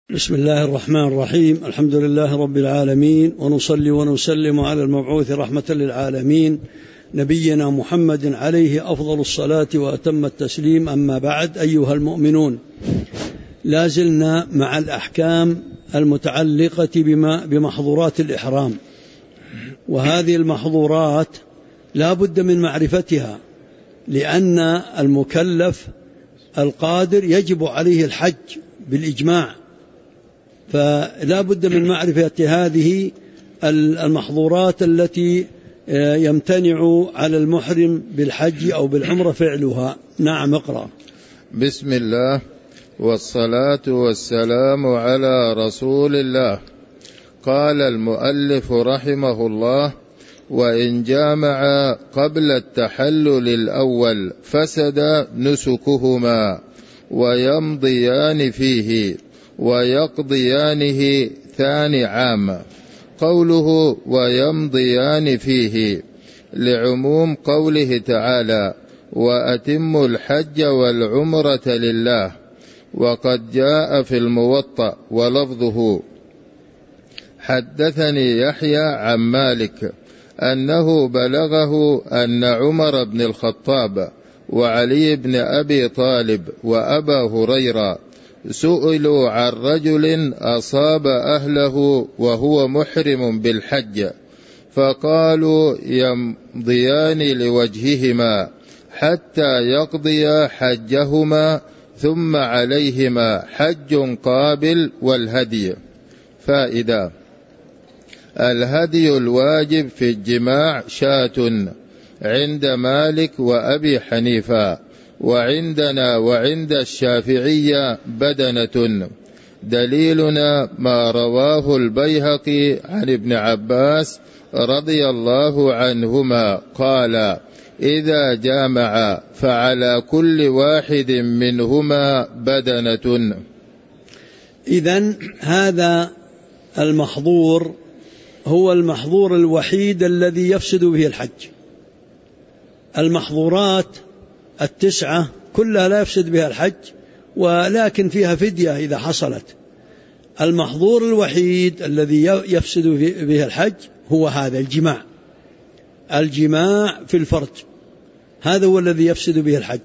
بسم الله الرحمن الرحيم. الحمد لله رب العالمين، ونصلي ونسلم على المبعوث رحمة للعالمين نبينا محمد عليه أفضل الصلاة وأتم التسليم. أما بعد، أيها المؤمنون، لا زلنا مع الأحكام المتعلقة بمحظورات الإحرام، وهذه المحظورات لا بد من معرفتها، لأن المكلف القادر يجب عليه الحج بالإجماع، فلا بد من معرفة هذه المحظورات التي يمتنع على المحرم بالحج أو بالعمرة فعلها. نعم، اقرأ. بسم الله والصلاة والسلام على رسول الله. قال المؤلف رحمه الله: وإن جامع قبل التحلل الأول فسد نسكهما ويمضيان فيه ويقضيانه ثاني عام. قوله ويمضيان فيه لعموم قوله تعالى: وأتموا الحج والعمرة لله. وقد جاء في الموطأ ولفظه: حدثني يحيى عن مالك أنه بلغه أن عمر بن الخطاب وعلي بن أبي طالب وأبا هريرة سئلوا عن رجل أصاب أهله وهو محرم بالحج، فقالوا يمضيان لوجههما حتى يقضيا حجهما ثم عليهما حج قابل والهدي. فائدة: الهدي الواجب في الجماع شاة عند مالك وأبي حنيفة، وعندنا وعند الشافعية بدنة. دليلنا ما رواه البيهقي عن ابن عباس رضي الله عنهما قال: إذا جامع فعلى كل واحد منهما بدنة. إذن هذا المحظور هو المحظور الوحيد الذي يفسد به الحج. المحظورات 9 كلها لا يفسد بها الحج، ولكن فيها فدية إذا حصلت. المحظور الوحيد الذي يفسد به الحج هو هذا الجماع في الفرج، هذا هو الذي يفسد به الحج.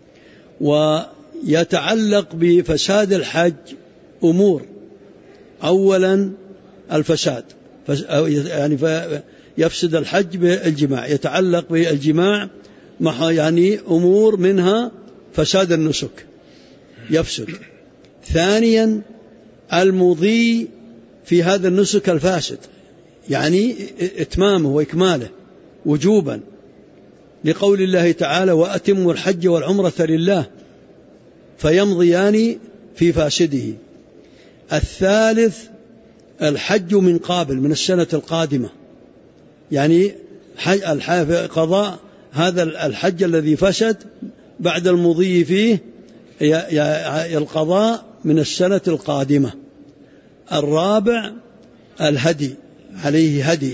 ويتعلق بفساد الحج أمور: أولا الفساد، يعني يفسد الحج بالجماع، يتعلق بالجماع يعني أمور منها فساد النسك يفسد. ثانيا المضي في هذا النسك الفاسد، يعني إتمامه وإكماله وجوبا، لقول الله تعالى: وأتموا الحج والعمرة لله، فيمضيان في فاسده. الثالث الحج من قابل، من السنة القادمة، يعني قضاء هذا الحج الذي فسد بعد المضي فيه القضاء من السنة القادمة. الرابع الهدي، عليه هدي،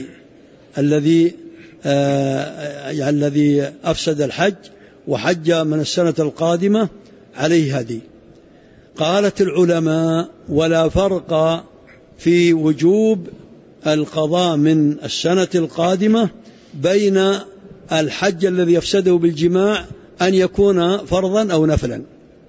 الذي أفسد الحج وحج من السنة القادمة عليه هدي. قالت العلماء: ولا فرق في وجوب القضاء من السنة القادمة بين الحج الذي يفسده بالجماع أن يكون فرضا أو نفلا.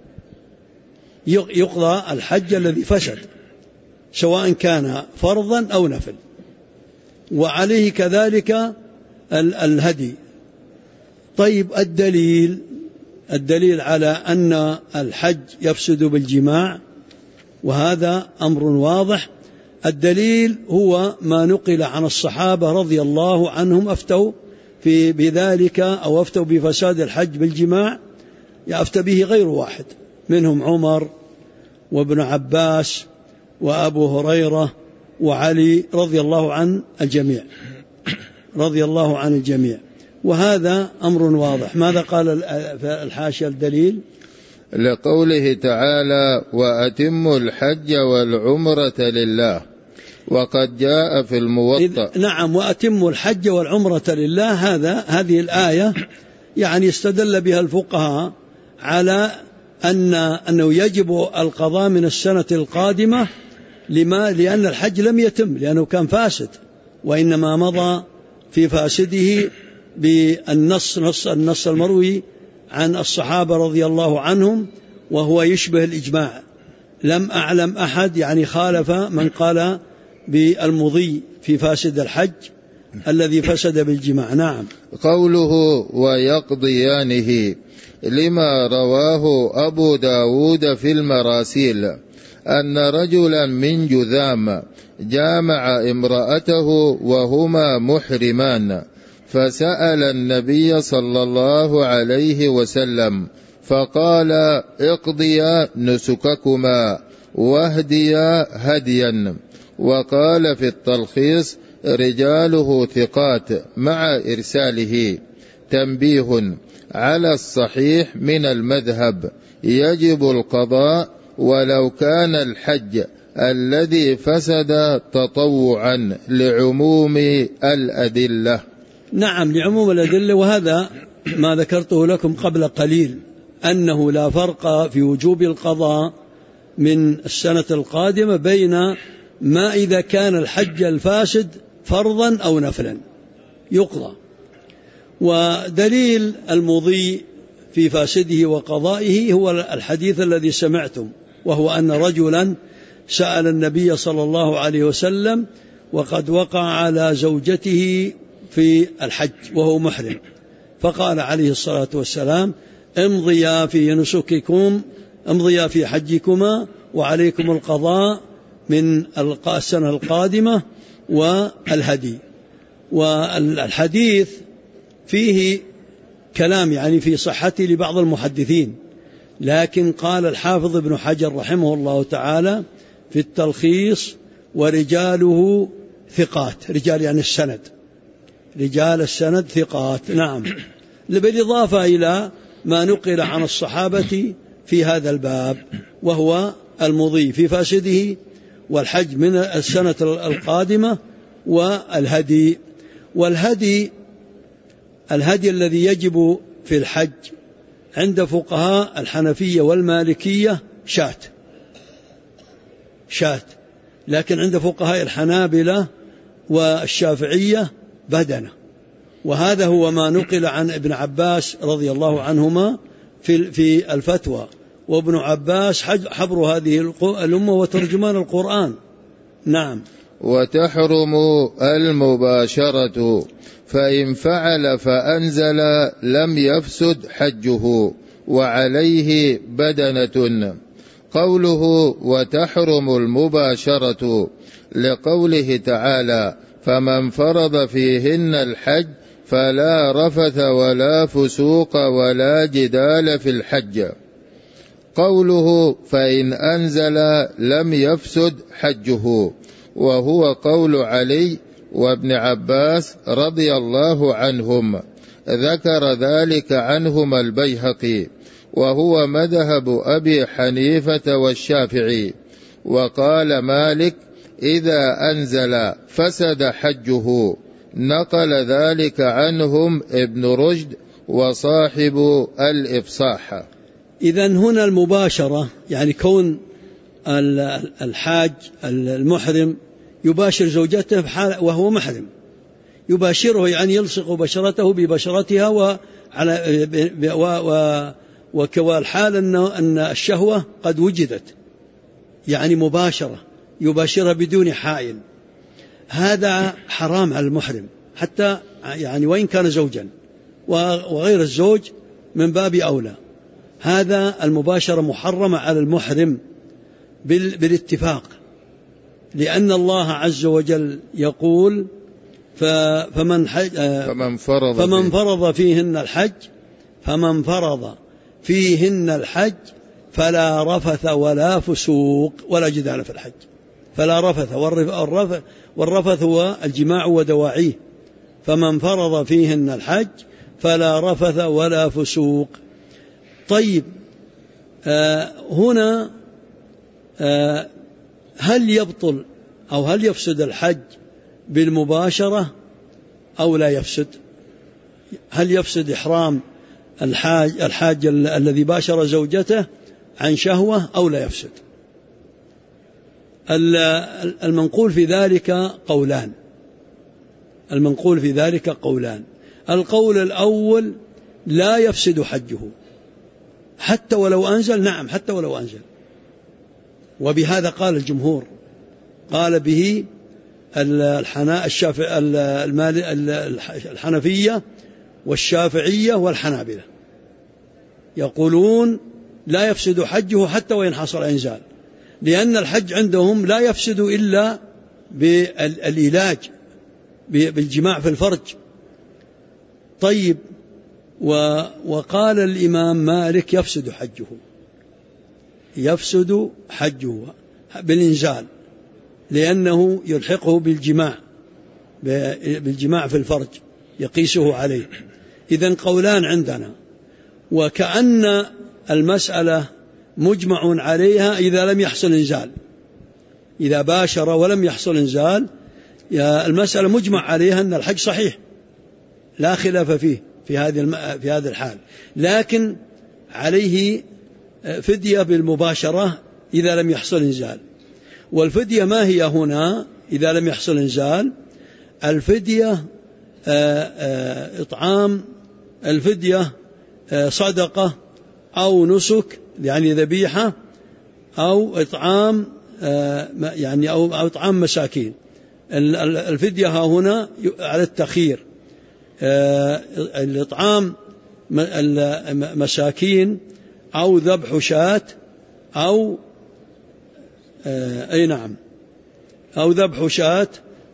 يقضى الحج الذي فسد سواء كان فرضا أو نفل، وعليه كذلك الهدي. طيب، الدليل على أن الحج يفسد بالجماع، وهذا أمر واضح. الدليل هو ما نقل عن الصحابة رضي الله عنهم أفتوا بذلك، أو أفتوا بفساد الحج بالجماع، يفتى به غير واحد، منهم عمر وابن عباس وأبو هريرة وعلي رضي الله عن الجميع، وهذا أمر واضح. ماذا قال الحاشية الدليل؟ لقوله تعالى: وأتموا الحج والعمرة لله. وقد جاء في الموطأ. نعم، وأتموا الحج والعمرة لله. هذه الآية يعني استدل بها الفقهاء على أنه يجب القضاء من السنة القادمة لأن الحج لم يتم، لأنه كان فاسد، وإنما مضى في فاسده النص المروي عن الصحابة رضي الله عنهم، وهو يشبه الإجماع. لم أعلم أحد يعني خالف من قال بالمضي في فاسد الحج الذي فسد بالجماع. نعم. قوله ويقضيانه لما رواه أبو داود في المراسيل أن رجلا من جذام جامع امرأته وهما محرمان، فسأل النبي صلى الله عليه وسلم فقال اقضيا نسككما واهديا هديا. وقال في التلخيص رجاله ثقات مع إرساله. تنبيه على الصحيح من المذهب يجب القضاء ولو كان الحج الذي فسد تطوعا لعموم الأدلة. نعم، لعموم الأدلة، وهذا ما ذكرته لكم قبل قليل، أنه لا فرق في وجوب القضاء من السنة القادمة بين ما إذا كان الحج الفاسد فرضا أو نفلا يقضى. ودليل المضي في فاسده وقضائه هو الحديث الذي سمعتم، وهو أن رجلا سأل النبي صلى الله عليه وسلم وقد وقع على زوجته في الحج وهو محرم، فقال عليه الصلاة والسلام امضيا في نسككم، امضيا في حجكما وعليكم القضاء من السنة القادمة والهدي. والحديث فيه كلام يعني في صحته لبعض المحدثين، لكن قال الحافظ ابن حجر رحمه الله تعالى في التلخيص ورجاله ثقات، رجال يعني السند، رجال السند ثقات. نعم، بالإضافة إلى ما نقل عن الصحابة في هذا الباب، وهو المضي في فاسده والحج من السنة القادمة والهدي. والهدي الذي يجب في الحج عند فقهاء الحنفية والمالكية شاة، لكن عند فقهاء الحنابلة والشافعية بدنة. وهذا هو ما نقل عن ابن عباس رضي الله عنهما في الفتوى، وابن عباس حبر هذه الأمة وترجمان القرآن. نعم. وتحرم المباشرة، فإن فعل فأنزل لم يفسد حجه وعليه بدنة. قوله وتحرم المباشرة لقوله تعالى فمن فرض فيهن الحج فلا رفث ولا فسوق ولا جدال في الحج. قوله فإن أنزل لم يفسد حجه، وهو قول علي وابن عباس رضي الله عنهم، ذكر ذلك عنهما البيهقي، وهو مذهب أبي حنيفة والشافعي. وقال مالك إذا أنزل فسد حجه، نقل ذلك عنهم ابن رشد وصاحب الإفصاح. إذن هنا المباشرة يعني كون الحاج المحرم يباشر زوجته وهو محرم، يباشره يعني يلصق بشرته ببشرتها، والحال أن الشهوة قد وجدت، يعني مباشرة يباشرها بدون حائل. هذا حرام على المحرم، حتى يعني وإن كان زوجا، وغير الزوج من باب أولى. هذا المباشرة محرمة على المحرم بالاتفاق، لأن الله عز وجل يقول فمن فرض فيهن الحج فلا رفث ولا فسوق ولا جدال في الحج. فلا رفث، والرفث هو الجماع ودواعيه. فمن فرض فيهن الحج فلا رفث ولا فسوق. طيب، هنا هل يبطل أو هل يفسد الحج بالمباشرة أو لا يفسد؟ هل يفسد إحرام الحاج الذي باشر زوجته عن شهوة أو لا يفسد؟ المنقول في ذلك قولان. المنقول في ذلك قولان. القول الأول لا يفسد حجه حتى ولو أنزل. نعم، حتى ولو أنزل. وبهذا قال الجمهور، قال به الحنفية والشافعية والحنابلة، يقولون لا يفسد حجه حتى وإن حصل إنزال، لأن الحج عندهم لا يفسد إلا بالعلاج بالجماع في الفرج. طيب، وقال الإمام مالك يفسد حجه، يفسد حجه بالإنزال، لأنه يلحقه بالجماع في الفرج، يقيسه عليه. إذن قولان عندنا، وكأن المسألة مجمع عليها إذا لم يحصل إنزال. إذا باشر ولم يحصل إنزال، المسألة مجمع عليها أن الحج صحيح لا خلاف فيه في هذا الحال، لكن عليه فدية بالمباشرة إذا لم يحصل إنزال. والفدية ما هي هنا إذا لم يحصل إنزال؟ الفدية إطعام، الفدية صدقة أو نسك يعني ذبيحة، أو إطعام يعني أو إطعام مساكين. الفدية ها هنا على التخيير، الإطعام مساكين أو ذبح شاة أو أي نعم، أو ذبح شاة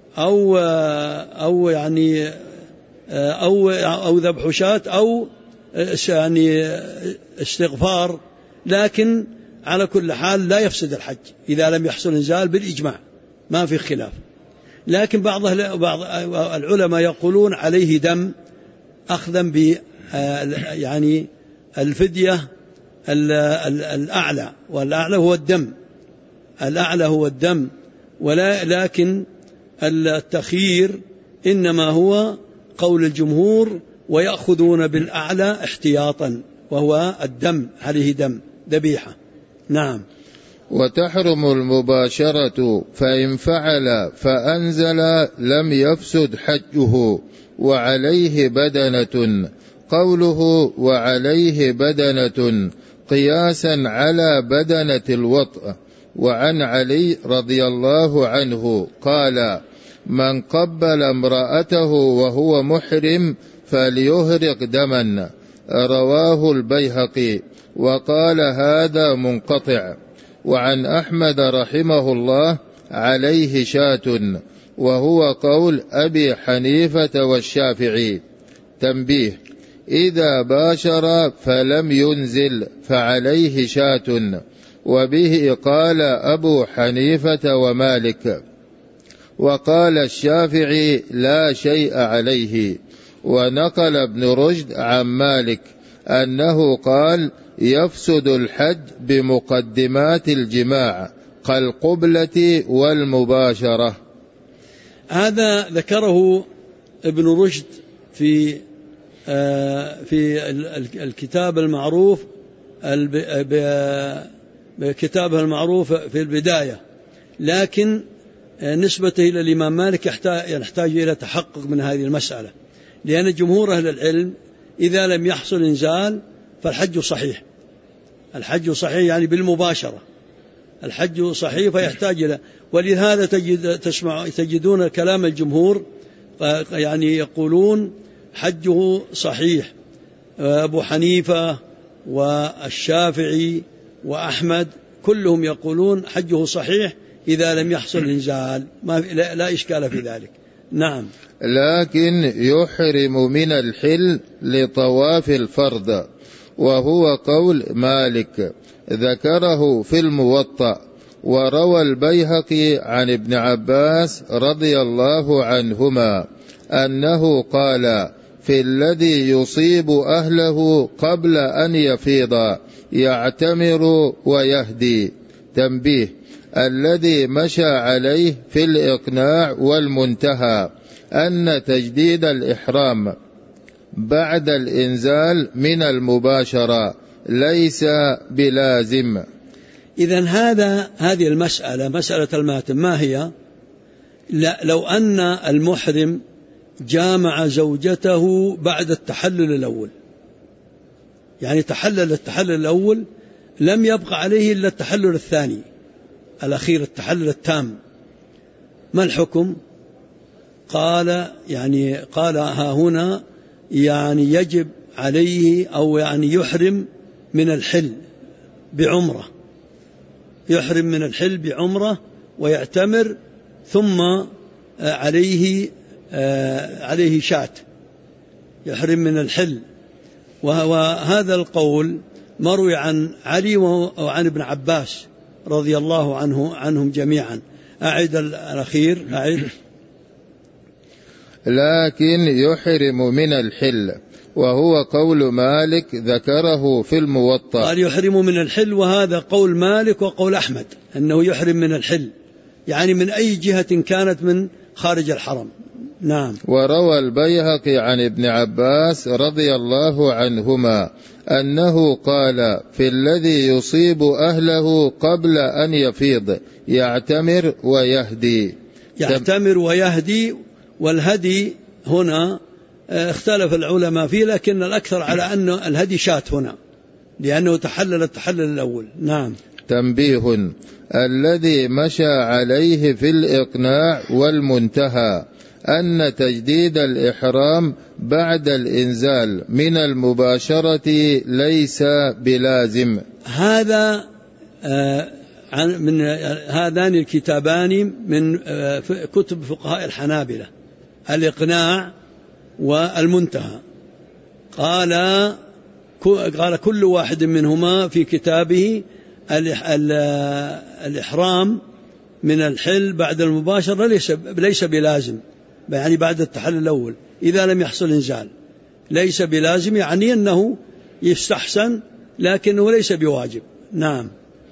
أو يعني أو ذبح شاة أو يعني استغفار. لكن على كل حال لا يفسد الحج إذا لم يحصل إنزال بالإجماع، ما في خلاف. لكن بعض العلماء يقولون عليه دم، أخذا ب يعني الفدية الأعلى، والأعلى هو الدم، الأعلى هو الدم، لكن التخيير إنما هو قول الجمهور، ويأخذون بالأعلى احتياطا وهو الدم، عليه دم ذبيحة. نعم. وتحرم المباشرة فإن فعل فأنزل لم يفسد حجه وعليه بدنة. قوله وعليه بدنة قياسا على بدنة الوطء. وعن علي رضي الله عنه قال: من قبل امرأته وهو محرم فليهرق دما. رواه البيهقي وقال هذا منقطع. وعن أحمد رحمه الله عليه شاة، وهو قول أبي حنيفة والشافعي. تنبيه: إذا باشر فلم ينزل فعليه شاة، وبه قال أبو حنيفة ومالك، وقال الشافعي لا شيء عليه. ونقل ابن رشد عن مالك أنه قال يفسد الحج بمقدمات الجماع كالقبلة والمباشرة. هذا ذكره ابن رشد في الكتاب المعروف، بكتابه المعروف في البداية، لكن نسبته إلى الإمام مالك يحتاج إلى تحقق من هذه المسألة، لأن جمهور أهل العلم إذا لم يحصل إنزال فالحج صحيح. الحج صحيح يعني بالمباشرة، الحج صحيح فيحتاج إلى، ولهذا تجدون كلام الجمهور يعني يقولون حجه صحيح. أبو حنيفة والشافعي وأحمد كلهم يقولون حجه صحيح إذا لم يحصل إنزال، لا إشكال في ذلك. نعم. لكن يحرم من الحل لطواف الفرض، وهو قول مالك ذكره في الموطأ. وروى البيهقي عن ابن عباس رضي الله عنهما أنه قال في الذي يصيب أهله قبل أن يفيض يعتمر ويهدي. تنبيه: الذي مشى عليه في الإقناع والمنتهى أن تجديد الإحرام بعد الإنزال من المباشرة ليس بلازم. إذن هذه المسألة، مسألة الماتم ما هي؟ لو أن المحرم جامع زوجته بعد التحلل الأول، يعني تحلل التحلل الأول، لم يبقى عليه إلا التحلل الثاني الأخير، التحلل التام، ما الحكم؟ قال ها هنا يعني يجب عليه أو يعني يحرم من الحل بعمرة، يحرم من الحل بعمرة ويعتمر، ثم عليه شاة، يحرم من الحل. وهذا القول مروي عن علي وعن ابن عباس رضي الله عنهم جميعا. أعد الأخير، أعد. لكن يحرم من الحل، وهو قول مالك ذكره في الموطأ. قال يحرم من الحل، وهذا قول مالك وقول أحمد أنه يحرم من الحل، يعني من أي جهة كانت من خارج الحرم. نعم. وروى البيهقي عن ابن عباس رضي الله عنهما أنه قال في الذي يصيب أهله قبل أن يفيض يعتمر ويهدي. يعتمر ويهدي، والهدي هنا اختلف العلماء فيه، لكن الأكثر على أن الهدي شاة هنا لأنه تحلل التحلل الأول. نعم. تنبيه: الذي مشى عليه في الإقناع والمنتهى أن تجديد الإحرام بعد الإنزال من المباشرة ليس بلازم. هذا من هذان الكتابان من كتب فقهاء الحنابلة، الإقناع والمنتهى. قال كل واحد منهما في كتابه الإحرام من الحل بعد المباشرة ليس بلازم، يعني بعد التحلل الأول إذا لم يحصل إنزال ليس بلازم، يعني أنه يستحسن لكنه ليس بواجب. نعم.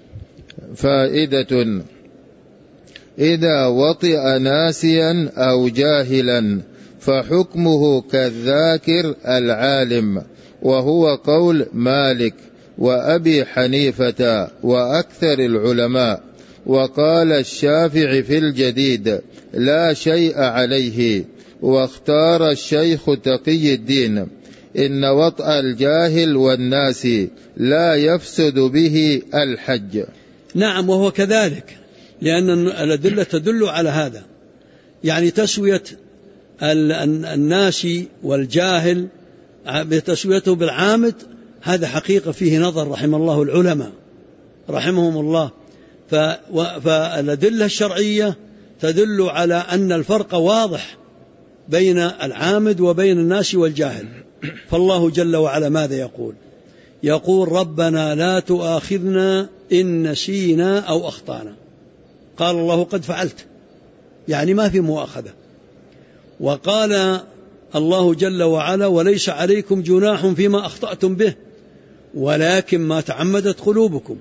فائدة: إذا وطئ ناسيا أو جاهلا فحكمه كالذاكر العالم، وهو قول مالك وأبي حنيفة وأكثر العلماء. وقال الشافعي في الجديد لا شيء عليه. واختار الشيخ تقي الدين إن وطأ الجاهل والناس لا يفسد به الحج. نعم، وهو كذلك، لأن الأدلة تدل على هذا، يعني تسوية الناس والجاهل بتسويته بالعامد، هذا حقيقة فيه نظر رحم الله العلماء رحمهم الله. فالأدلة الشرعية تدل على أن الفرق واضح بين العامد وبين الناس والجاهل. فالله جل وعلا ماذا يقول ربنا لا تؤاخذنا إن نسينا أو أخطأنا. قال الله قد فعلت، يعني ما في مؤاخذة. وقال الله جل وعلا وليس عليكم جناح فيما أخطأتم به ولكن ما تعمدت قلوبكم.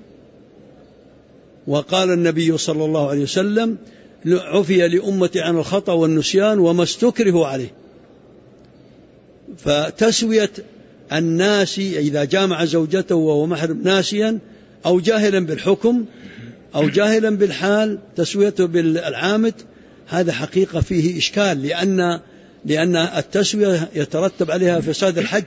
وقال النبي صلى الله عليه وسلم عفي لأمتي عن الخطأ والنسيان وما استكرهوا عليه. فتسوية الناس إذا جامع زوجته وهو محرم ناسيا أو جاهلا بالحكم أو جاهلا بالحال، تسويته بالعامد، هذا حقيقة فيه إشكال، لأن التسوية يترتب عليها فساد الحج،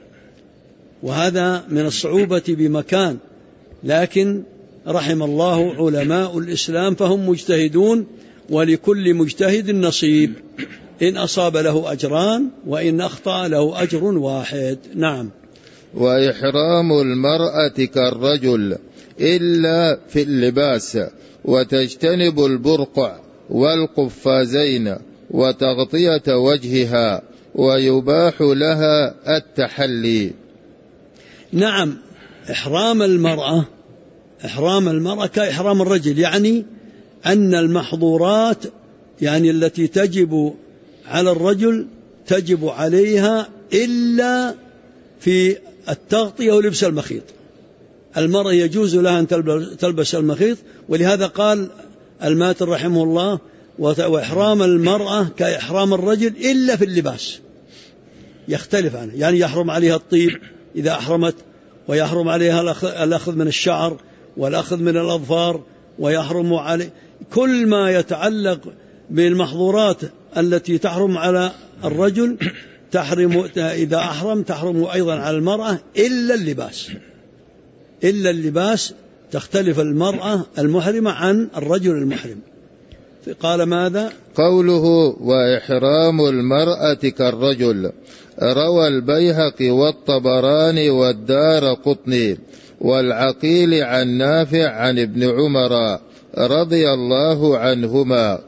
وهذا من الصعوبة بمكان. لكن رحم الله علماء الإسلام فهم مجتهدون، ولكل مجتهد نصيب، إن أصاب له أجران وإن أخطأ له أجر واحد. نعم. وإحرام المرأة كالرجل إلا في اللباس، وتجتنب البرقع والقفازين وتغطية وجهها، ويباح لها التحلي. نعم. إحرام المرأة كإحرام الرجل، يعني أن المحظورات يعني التي تجب على الرجل تجب عليها إلا في التغطية ولبس المخيط. المرأة يجوز لها أن تلبس المخيط، ولهذا قال الماتر رحمه الله وإحرام المرأة كإحرام الرجل إلا في اللباس، يختلف عنه، يعني يحرم عليها الطيب إذا أحرمت، ويحرم عليها الأخذ من الشعر، والأخذ من الأظفار، ويحرم عليه كل ما يتعلق بالمحظورات التي تحرم على الرجل، تحرم إذا أحرم، تحرم أيضا على المرأة إلا اللباس. إلا اللباس تختلف المرأة المحرمة عن الرجل المحرم. قال ماذا؟ قوله وإحرام المرأة كالرجل، روى البيهقي والطبراني والدارقطني والعقيل عن نافع عن ابن عمر رضي الله عنهما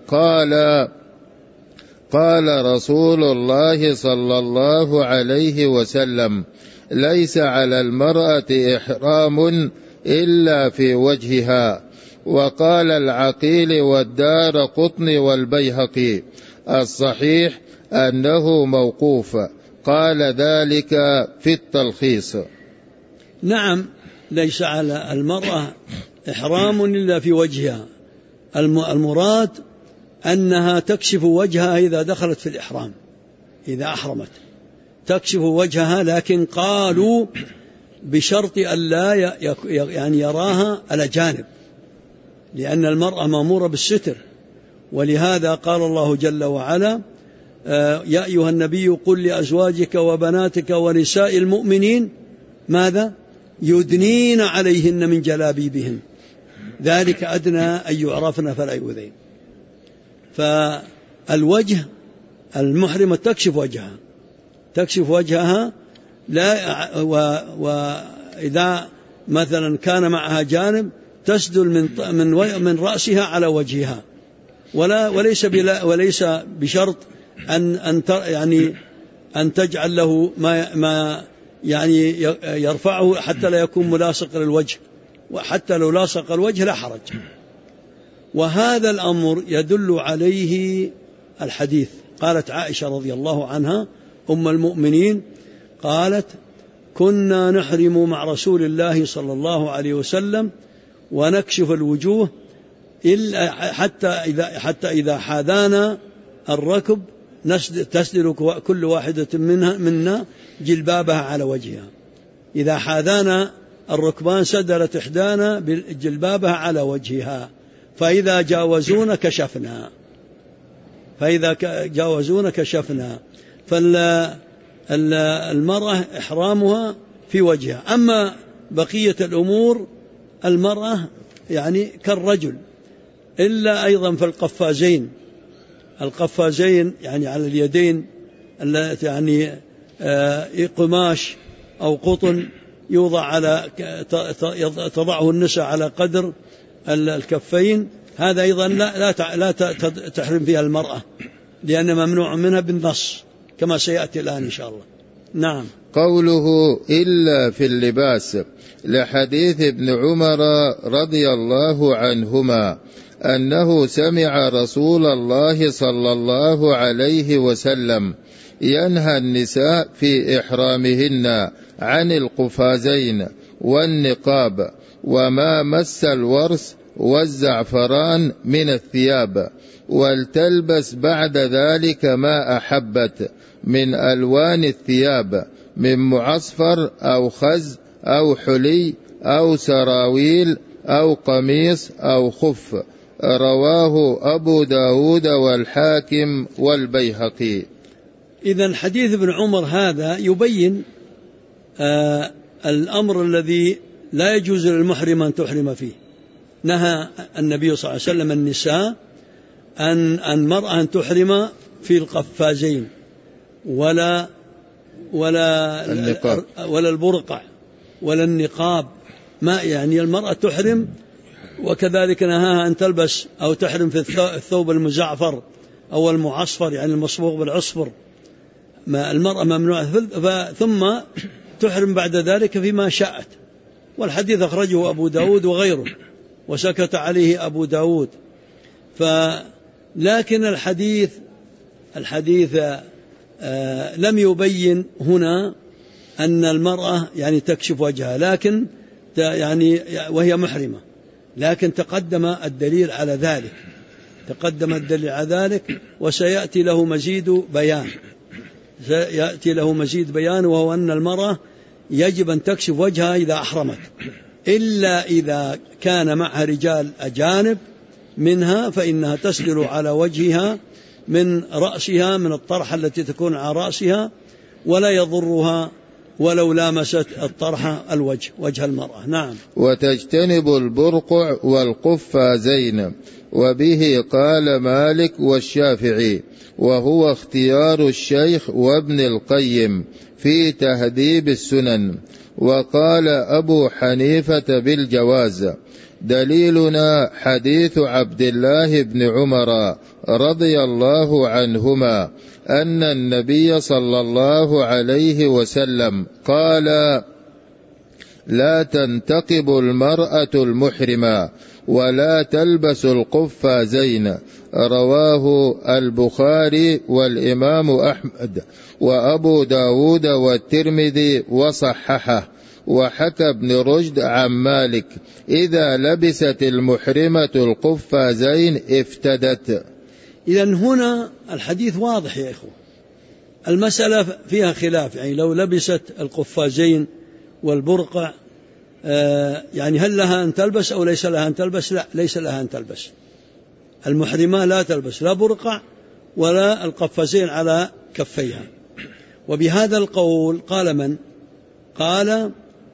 قال رسول الله صلى الله عليه وسلم: ليس على المرأة إحرام إلا في وجهها. وقال العقيل والدارقطني والبيهقي: الصحيح أنه موقوف. قال ذلك في التلخيص. نعم، ليس على المرأة إحرام إلا في وجهها. المراد أنها تكشف وجهها إذا دخلت في الإحرام، إذا أحرمت تكشف وجهها، لكن قالوا بشرط أن لا يعني يراها الأجانب، لأن المرأة مأمورة بالستر. ولهذا قال الله جل وعلا: يا أيها النبي قل لأزواجك وبناتك ونساء المؤمنين ماذا؟ يدنين عليهن من جلابيبهن ذلك أدنى أن يعرفن فلا يؤذين. فالوجه المحرمة تكشف وجهها لا، وإذا مثلا كان معها جانب تسدل من رأسها على وجهها، وليس بشرط أن تجعل له ما يعني يرفعه حتى لا يكون ملاصق للوجه، وحتى لو لاصق الوجه لا حرج. وهذا الأمر يدل عليه الحديث. قالت عائشة رضي الله عنها أم المؤمنين، قالت: كنا نحرم مع رسول الله صلى الله عليه وسلم ونكشف الوجوه حتى إذا حاذانا الركب تسدل كل واحدة منا جلبابها على وجهها. إذا حاذانا الركبان سدلت إحدانا جلبابها على وجهها، فإذا جاوزونا كشفنا. فالمرأة إحرامها في وجهها. أما بقية الأمور المرأة يعني كالرجل، إلا أيضا في القفازين يعني على اليدين، يعني قماش أو قطن تضعه النساء على قدر الكفين، هذا أيضا لا تحرم فيها المرأة، لأن ممنوع منها بالنص كما سيأتي الآن إن شاء الله. نعم. قوله إلا في اللباس لحديث ابن عمر رضي الله عنهما أنه سمع رسول الله صلى الله عليه وسلم ينهى النساء في إحرامهن عن القفازين والنقاب وما مس الورس والزعفران من الثياب، ولتلبس بعد ذلك ما أحبت من ألوان الثياب من معصفر أو خز أو حلي أو سراويل أو قميص أو خف. رواه أبو داود والحاكم والبيهقي. إذن حديث ابن عمر هذا يبين الأمر الذي لا يجوز للمحرم أن تحرم فيه. نهى النبي صلى الله عليه وسلم النساء أن المرأة أن تحرم في القفازين ولا البرقع ولا النقاب، ما يعني المرأة تحرم. وكذلك نهاها أن تلبس أو تحرم في الثوب المزعفر أو المعصفر يعني المصبوغ بالعصفر، ما المرأة ممنوعة، ثم تحرم بعد ذلك فيما شاءت. والحديث أخرجه أبو داود وغيره وسكت عليه أبو داود. لكن الحديث لم يبين هنا أن المرأة يعني تكشف وجهها، لكن يعني وهي محرمة، لكن تقدم الدليل على ذلك وسيأتي له مزيد بيان، وهو أن المرأة يجب أن تكشف وجهها إذا أحرمت، إلا إذا كان معها رجال أجانب منها فإنها تسدل على وجهها من رأسها، من الطرحة التي تكون على رأسها، ولا يضرها ولو لامست الطرحة الوجه، وجه المرأة. نعم. وتجتنب البرقع والقفازين، وبه قال مالك والشافعي، وهو اختيار الشيخ وابن القيم في تهذيب السنن. وقال أبو حنيفة بالجواز. دليلنا حديث عبد الله بن عمر رضي الله عنهما أن النبي صلى الله عليه وسلم قال: لا تنتقب المرأة المحرمة ولا تلبس القفازين. رواه البخاري والإمام أحمد وأبو داود والترمذي وصححه. وحكى ابن رشد عن مالك: إذا لبست المحرمة القفازين افتدت. إذن هنا الحديث واضح يا إخوة، المسألة فيها خلاف، يعني لو لبست القفازين والبرقع يعني هل لها أن تلبس أو ليس لها أن تلبس؟ لا، ليس لها أن تلبس. المحرمة لا تلبس لا برقع ولا القفازين على كفيها. وبهذا القول قال من؟ قال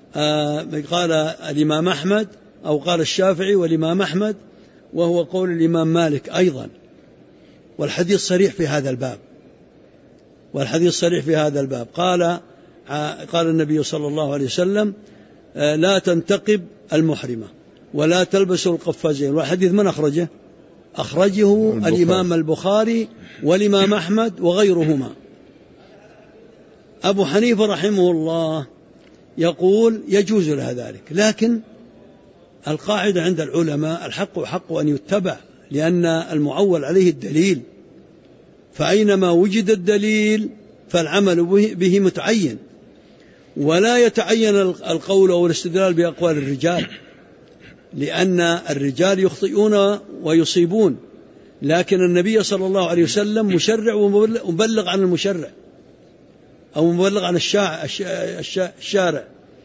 الإمام أحمد، أو قال الشافعي والإمام أحمد، وهو قول الإمام مالك أيضا. والحديث صريح في هذا الباب، قال النبي صلى الله عليه وسلم: لا تنتقب المحرمة ولا تلبس القفازين. والحديث من أخرجه؟ أخرجه الإمام البخاري والإمام أحمد وغيرهما. أبو حنيفة رحمه الله يقول يجوز لها ذلك، لكن القاعدة عند العلماء: الحق حق أن يتبع، لأن المعول عليه الدليل، فأينما وجد الدليل فالعمل به متعين، ولا يتعين القول أو الاستدلال بأقوال الرجال، لأن الرجال يخطئون ويصيبون، لكن النبي صلى الله عليه وسلم مشرع ومبلغ عن المشرع، أو مبلغ عن الشارع.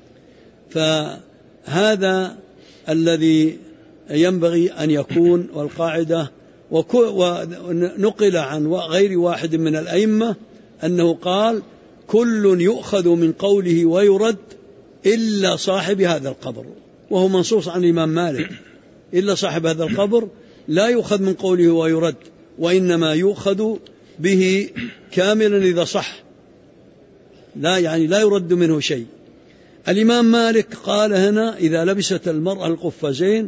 فهذا الذي ينبغي أن يكون. والقاعدة ونقل عن غير واحد من الأئمة أنه قال: كل يؤخذ من قوله ويرد إلا صاحب هذا القبر، وهو منصوص عن الإمام مالك: إلا صاحب هذا القبر لا يؤخذ من قوله ويرد، وإنما يؤخذ به كاملا إذا صح، لا يرد منه شيء. الإمام مالك قال هنا: إذا لبست المرأة القفازين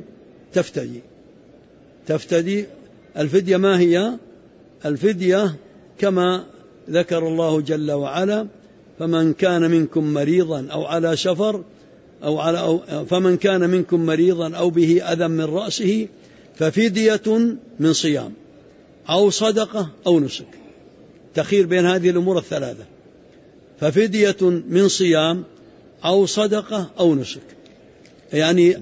تفتدي. الفدية ما هي؟ الفدية كما ذكر الله جل وعلا: فمن كان منكم مريضا أو على سفر فمن كان منكم مريضا أو به أذى من رأسه ففدية من صيام أو صدقة أو نسك. تخير بين هذه الأمور الثلاثة: ففدية من صيام أو صدقة أو نسك. يعني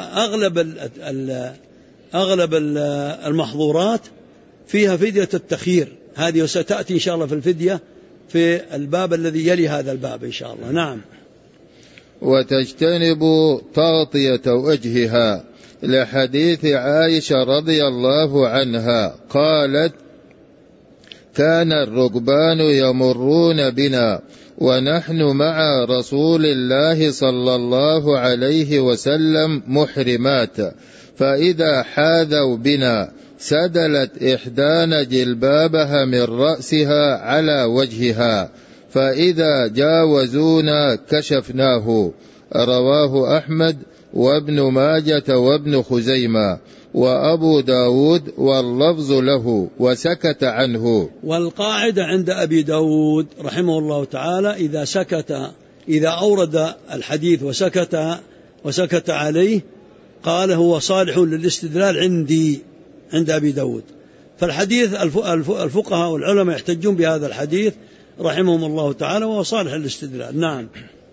أغلب المحظورات فيها فدية التخيير، هذه وستأتي إن شاء الله في الفدية في الباب الذي يلي هذا الباب إن شاء الله. نعم. وتجتنب تغطية وجهها، لحديث عائشة رضي الله عنها قالت: كان الركبان يمرون بنا ونحن مع رسول الله صلى الله عليه وسلم محرمات، فإذا حاذوا بنا سدلت إحدانا جلبابها من رأسها على وجهها، فإذا جاوزونا كشفناه. رواه أحمد وابن ماجة وابن خزيمة وأبو داود واللفظ له، وسكت عنه. والقاعدة عند أبي داود رحمه الله تعالى: إذا أورد الحديث وسكت عليه قال هو صالح للاستدلال عند أبي داود. فالحديث الفقهاء والعلماء يحتجون بهذا الحديث رحمهم الله تعالى، وهو صالح للاستدلال. نعم.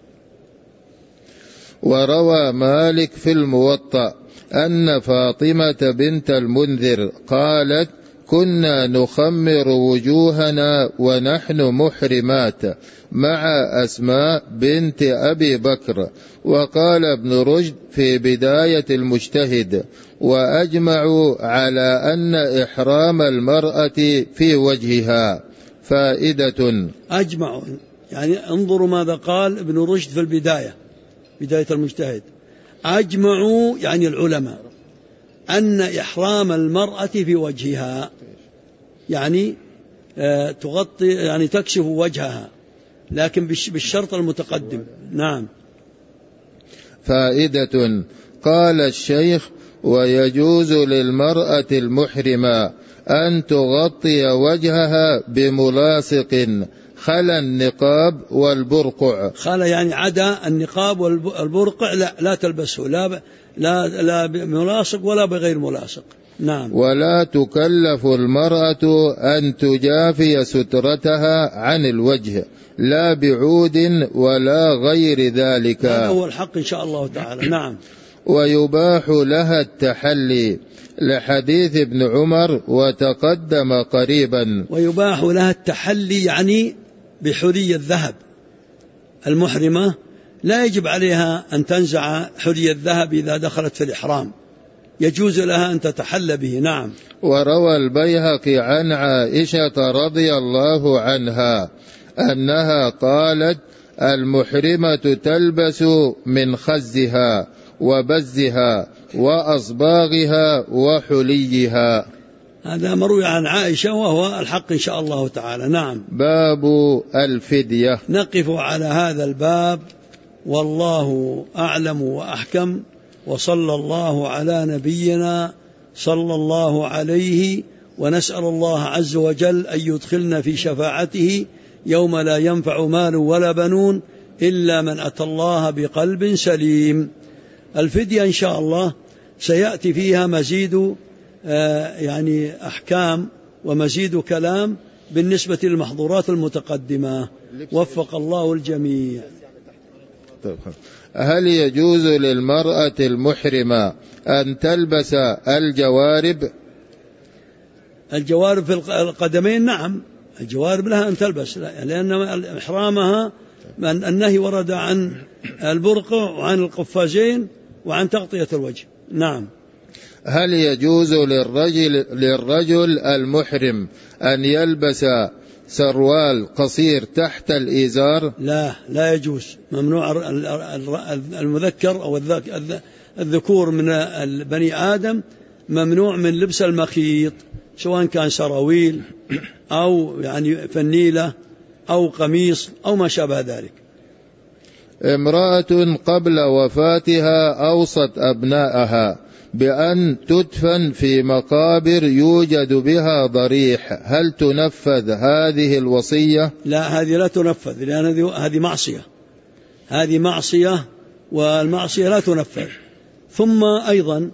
وروى مالك في الموطأ أن فاطمة بنت المنذر قالت: كنا نخمر وجوهنا ونحن محرمات مع أسماء بنت أبي بكر. وقال ابن رشد في بداية المجتهد: وأجمعوا على أن إحرام المرأة في وجهها. فائدة: أجمعوا، يعني انظروا ماذا قال ابن رشد في البداية، بداية المجتهد. أجمعوا يعني العلماء أن إحرام المرأة في وجهها، يعني تغطي، يعني تكشف وجهها، لكن بالشرط المتقدم. نعم. فائدة: قال الشيخ: ويجوز للمرأة المحرمة أن تغطي وجهها بملاصق خلا النقاب والبرقع. خلا يعني عدا النقاب والبرقع لا تلبسه، لا بملاصق ولا بغير ملاصق. نعم. ولا تكلف المرأة أن تجافي سترتها عن الوجه، لا بعود ولا غير ذلك. هذا هو الحق إن شاء الله تعالى. نعم. ويباح لها التحلي لحديث ابن عمر وتقدم قريبا. ويباح لها التحلي يعني بحلي الذهب. المحرمة لا يجب عليها أن تنزع حلي الذهب إذا دخلت في الإحرام، يجوز لها أن تتحلى به. نعم. وروى البيهقي عن عائشة رضي الله عنها أنها قالت: المحرمة تلبس من خزها وبزها وأصباغها وحليها. هذا مروي عن عائشة وهو الحق إن شاء الله تعالى. نعم. باب الفدية. نقف على هذا الباب، والله أعلم وأحكم، وصلى الله على نبينا صلى الله عليه، ونسأل الله عز وجل أن يدخلنا في شفاعته يوم لا ينفع مال ولا بنون إلا من أتى الله بقلب سليم. الفدية إن شاء الله سيأتي فيها مزيد يعني أحكام ومزيد كلام بالنسبة للمحظورات المتقدمة. وفق الله الجميع. هل يجوز للمرأة المحرمة أن تلبس الجوارب؟ الجوارب في القدمين؟ نعم، الجوارب لها أن تلبس، لأن إحرامها النهي ورد عن البرقع وعن القفازين وعن تغطية الوجه. نعم. هل يجوز للرجل المحرم أن يلبس سروال قصير تحت الإزار؟ لا يجوز، ممنوع. المذكر أو الذكور من بني آدم ممنوع من لبس المخيط، سواء كان سراويل أو يعني فنيلة أو قميص أو ما شابه ذلك. امرأة قبل وفاتها أوصت أبنائها بأن تدفن في مقابر يوجد بها ضريح، هل تنفذ هذه الوصية؟ لا، هذه لا تنفذ، لأن هذه معصية، والمعصية لا تنفذ. ثم أيضا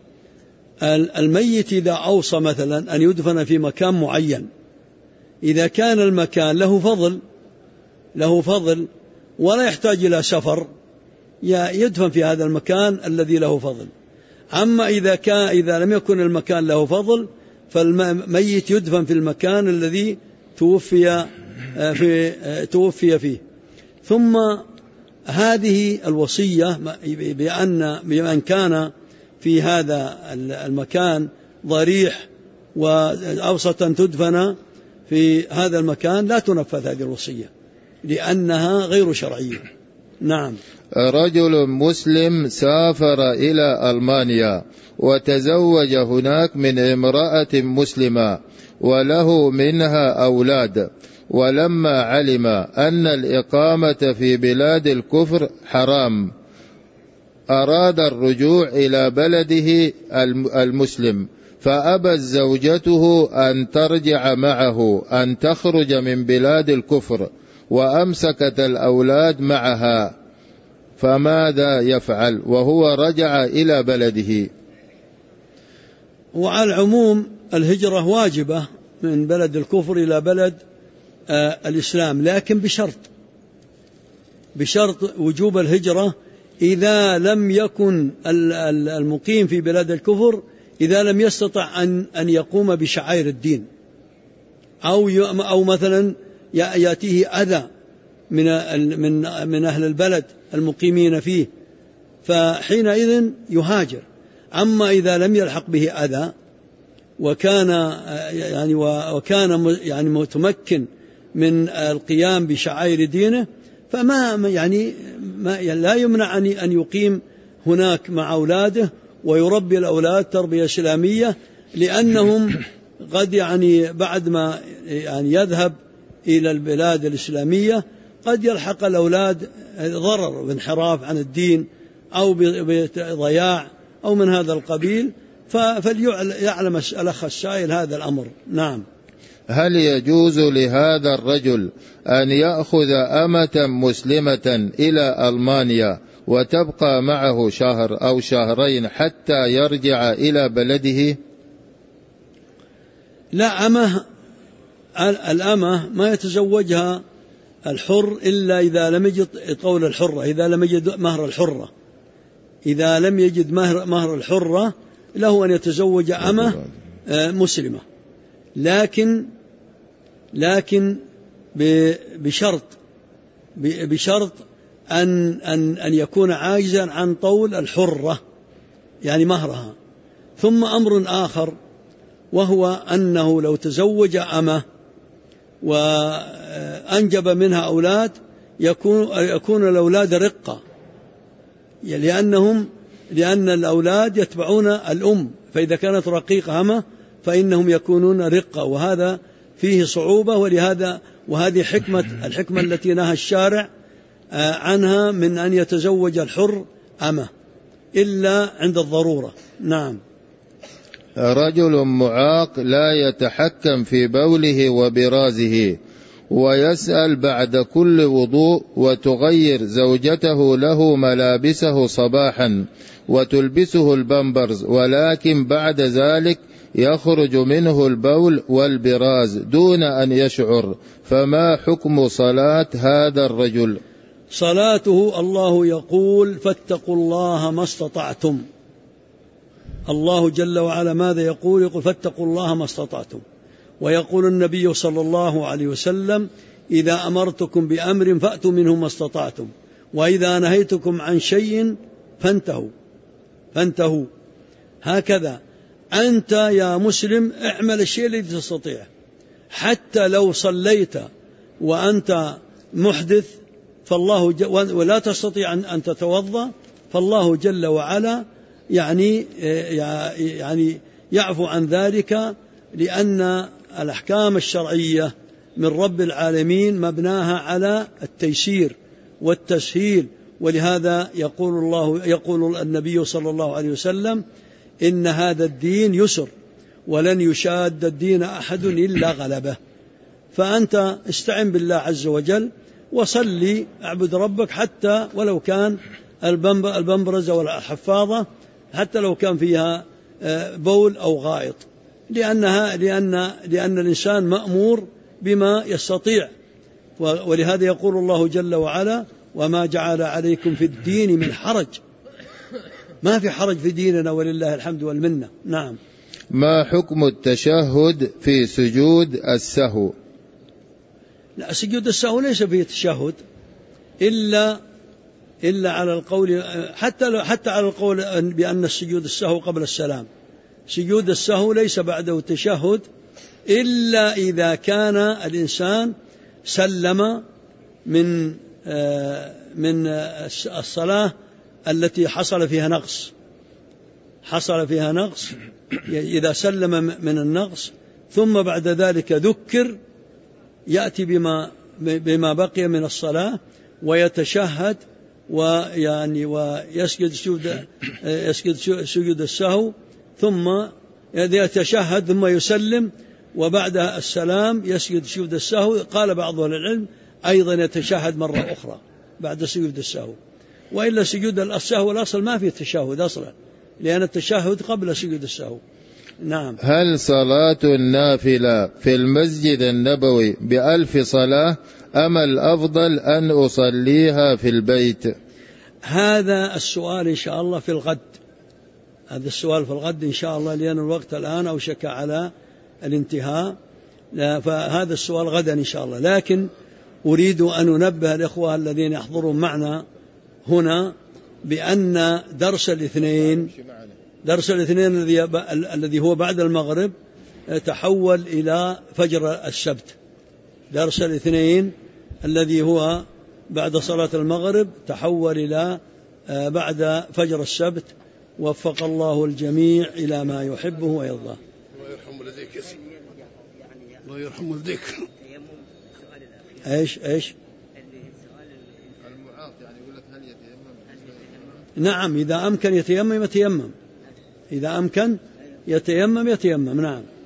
الميت إذا أوصى مثلا أن يدفن في مكان معين، إذا كان المكان له فضل ولا يحتاج إلى سفر، يدفن في هذا المكان الذي له فضل. أما إذا لم يكن المكان له فضل، فالميت يدفن في المكان الذي توفي فيه. ثم هذه الوصية بأن كان في هذا المكان ضريح وأوسط تدفن في هذا المكان، لا تنفذ هذه الوصية لأنها غير شرعية. نعم. رجل مسلم سافر إلى ألمانيا وتزوج هناك من امرأة مسلمة وله منها أولاد، ولما علم أن الإقامة في بلاد الكفر حرام أراد الرجوع إلى بلده المسلم، فأبت زوجته أن ترجع معه، أن تخرج من بلاد الكفر، وأمسكت الأولاد معها، فماذا يفعل وهو رجع إلى بلده؟ وعلى العموم الهجرة واجبة من بلد الكفر إلى بلد الإسلام، لكن بشرط وجوب الهجرة إذا لم يكن المقيم في بلاد الكفر إذا لم يستطع أن يقوم بشعائر الدين، أو مثلا يأتيه أذى من أهل البلد المقيمين فيه، فحينئذ يهاجر. أما إذا لم يلحق به أذى وكان متمكن من القيام بشعائر دينه، فما لا يمنع أن يقيم هناك مع أولاده ويربي الأولاد تربية إسلامية، لأنهم قد بعد ما يذهب إلى البلاد الإسلامية قد يلحق الأولاد ضرر وانحراف عن الدين أو بضياع أو من هذا القبيل، فليعلم الأخ السائل هذا الأمر. نعم. هل يجوز لهذا الرجل أن يأخذ أمة مسلمة إلى ألمانيا وتبقى معه شهر أو شهرين حتى يرجع إلى بلده؟ لا، الأمة ما يتزوجها الحر إلا إذا لم يجد قول الحرة، إذا لم يجد مهر الحرة. إذا لم يجد مهر الحرة له أن يتزوج أمة مسلمة، لكن بشرط أن يكون عاجزا عن طول الحرة يعني مهرها. ثم أمر آخر، وهو أنه لو تزوج أمة وأنجب منها أولاد يكون الأولاد رقة، لأن الأولاد يتبعون الأم، فإذا كانت رقيقة أمة فإنهم يكونون رقة، وهذا فيه صعوبة. وهذه الحكمة التي نهى الشارع عنها من أن يتزوج الحر أمة إلا عند الضرورة. نعم. رجل معاق لا يتحكم في بوله وبرازه، ويسأل بعد كل وضوء، وتغير زوجته له ملابسه صباحا وتلبسه البامبرز، ولكن بعد ذلك يخرج منه البول والبراز دون أن يشعر، فما حكم صلاة هذا الرجل؟ صلاته، الله يقول فاتقوا الله ما استطعتم. الله جل وعلا ماذا يقول فاتقوا الله ما استطعتم. ويقول النبي صلى الله عليه وسلم إذا أمرتكم بأمر فأتوا منه ما استطعتم، وإذا نهيتكم عن شيء فانتهوا. هكذا أنت يا مسلم اعمل الشيء الذي تستطيع، حتى لو صليت وأنت محدث ولا تستطيع أن تتوضأ، فالله جل وعلا يعني يعفو عن ذلك، لأن الأحكام الشرعية من رب العالمين مبناها على التيسير والتسهيل. ولهذا يقول النبي صلى الله عليه وسلم إن هذا الدين يسر ولن يشاد الدين أحد إلا غلبه. فأنت استعن بالله عز وجل وصلي، اعبد ربك، حتى ولو كان البمبرزة ولا الحفاظة، حتى لو كان فيها بول أو غائط، لأن الإنسان مأمور بما يستطيع. ولهذا يقول الله جل وعلا وما جعل عليكم في الدين من حرج. ما في حرج في ديننا ولله الحمد والمنة. نعم. ما حكم التشهد في سجود السهو؟ لا، سجود السهو ليس فيه تشهد إلا على القول، حتى على القول بأن السجود السهو قبل السلام. سجود السهو ليس بعده تشهد إلا إذا كان الإنسان سلم من الصلاة التي حصل فيها نقص، إذا سلم من النقص ثم بعد ذلك ذكر يأتي بما بقي من الصلاة ويتشهد ويسجد سجود السهو، ثم يتشهد ثم يسلم، وبعد السلام يسجد سجود السهو. قال بعض أهل العلم أيضا يتشهد مرة أخرى بعد سجود السهو، وإلا سجود السهو الأصل ما فيه تشهد أصلا، لأن التشهد قبل سجود السهو. نعم. هل صلاة النافلة في المسجد النبوي ب1000 صلاة أم الأفضل أن أصليها في البيت؟ هذا السؤال إن شاء الله في الغد، هذا السؤال في الغد إن شاء الله، لأن الوقت الآن أوشك على الانتهاء، فهذا السؤال غدا إن شاء الله. لكن أريد أن أنبه الإخوة الذين يحضرون معنا هنا بأن درس الاثنين الذي هو بعد المغرب تحول إلى فجر السبت. درس الاثنين الذي هو بعد صلاة المغرب تحول إلى بعد فجر السبت. وفق الله الجميع إلى ما يحبه ويرضاه. الله يرحمه الذكر. ايش المعاق يعني يقول لك هل يتيمم؟ نعم، إذا أمكن يتيمم، إذا أمكن يتيمم. نعم.